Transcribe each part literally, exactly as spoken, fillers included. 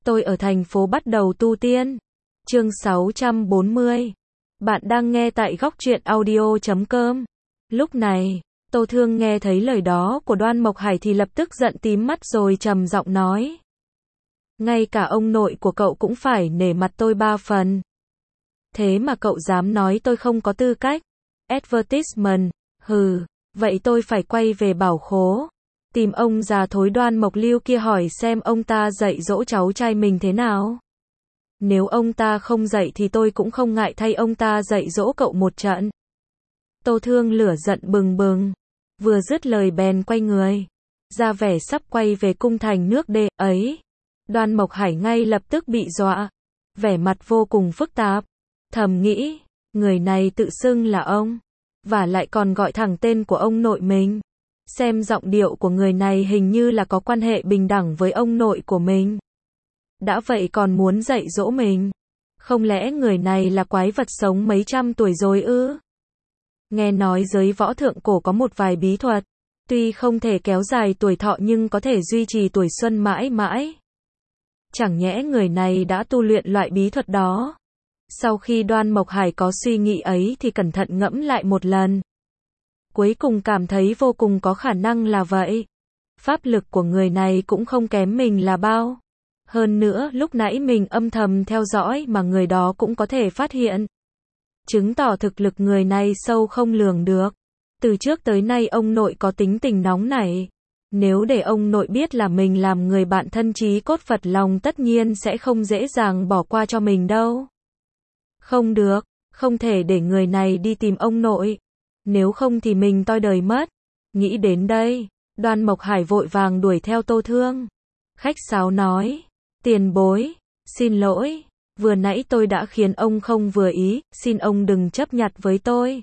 Tôi ở thành phố bắt đầu tu tiên. Chương sáu trăm bốn mươi. Bạn đang nghe tại góc truyện audio chấm com. Lúc này, Tô Thương nghe thấy lời đó của Đoan Mộc Hải thì lập tức giận tím mắt rồi trầm giọng nói. Ngay cả ông nội của cậu cũng phải nể mặt tôi ba phần. Thế mà cậu dám nói tôi không có tư cách. Advertisement, hừ, vậy tôi phải quay về Bảo Khố. Tìm ông già thối Đoan Mộc Lưu kia hỏi xem ông ta dạy dỗ cháu trai mình thế nào. Nếu ông ta không dạy thì tôi cũng không ngại thay ông ta dạy dỗ cậu một trận. Tô Thương lửa giận bừng bừng. Vừa dứt lời bèn quay người. Ra vẻ sắp quay về cung thành nước đê ấy. Đoan Mộc Hải ngay lập tức bị dọa. Vẻ mặt vô cùng phức tạp. Thầm nghĩ, người này tự xưng là ông. Và lại còn gọi thẳng tên của ông nội mình. Xem giọng điệu của người này hình như là có quan hệ bình đẳng với ông nội của mình. Đã vậy còn muốn dạy dỗ mình. Không lẽ người này là quái vật sống mấy trăm tuổi rồi ư? Nghe nói giới võ thượng cổ có một vài bí thuật. Tuy không thể kéo dài tuổi thọ nhưng có thể duy trì tuổi xuân mãi mãi. Chẳng nhẽ người này đã tu luyện loại bí thuật đó. Sau khi Đoan Mộc Hải có suy nghĩ ấy thì cẩn thận ngẫm lại một lần. Cuối cùng cảm thấy vô cùng có khả năng là vậy. Pháp lực của người này cũng không kém mình là bao. Hơn nữa, lúc nãy mình âm thầm theo dõi mà người đó cũng có thể phát hiện. Chứng tỏ thực lực người này sâu không lường được. Từ trước tới nay ông nội có tính tình nóng nảy. Nếu để ông nội biết là mình làm người bạn thân chí cốt Phật lòng tất nhiên sẽ không dễ dàng bỏ qua cho mình đâu. Không được, không thể để người này đi tìm ông nội. Nếu không thì mình toi đời mất. Nghĩ đến đây, Đoan Mộc Hải vội vàng đuổi theo Tô Thương. Khách sáo nói, tiền bối, xin lỗi, vừa nãy tôi đã khiến ông không vừa ý, xin ông đừng chấp nhặt với tôi.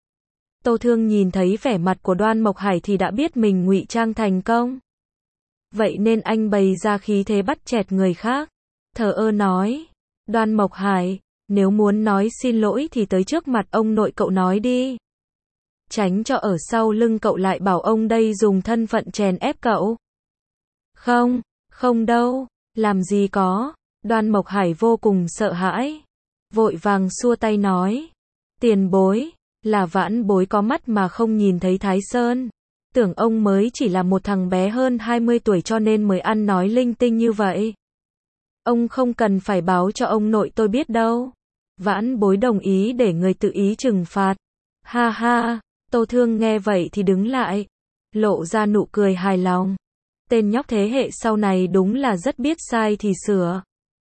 Tô Thương nhìn thấy vẻ mặt của Đoan Mộc Hải thì đã biết mình ngụy trang thành công. Vậy nên anh bày ra khí thế bắt chẹt người khác. Thờ ơ nói, Đoan Mộc Hải, nếu muốn nói xin lỗi thì tới trước mặt ông nội cậu nói đi. Tránh cho ở sau lưng cậu lại bảo ông đây dùng thân phận chèn ép cậu. Không, không đâu, làm gì có. Đoan Mộc Hải vô cùng sợ hãi. Vội vàng xua tay nói. Tiền bối, là vãn bối có mắt mà không nhìn thấy Thái Sơn. Tưởng ông mới chỉ là một thằng bé hơn hai mươi tuổi cho nên mới ăn nói linh tinh như vậy. Ông không cần phải báo cho ông nội tôi biết đâu. Vãn bối đồng ý để người tự ý trừng phạt. Ha ha. Tô Thương nghe vậy thì đứng lại, lộ ra nụ cười hài lòng. Tên nhóc thế hệ sau này đúng là rất biết sai thì sửa.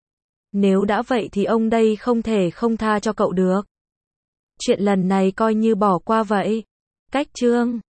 Nếu đã vậy thì ông đây không thể không tha cho cậu được. Chuyện lần này coi như bỏ qua vậy. Cách chương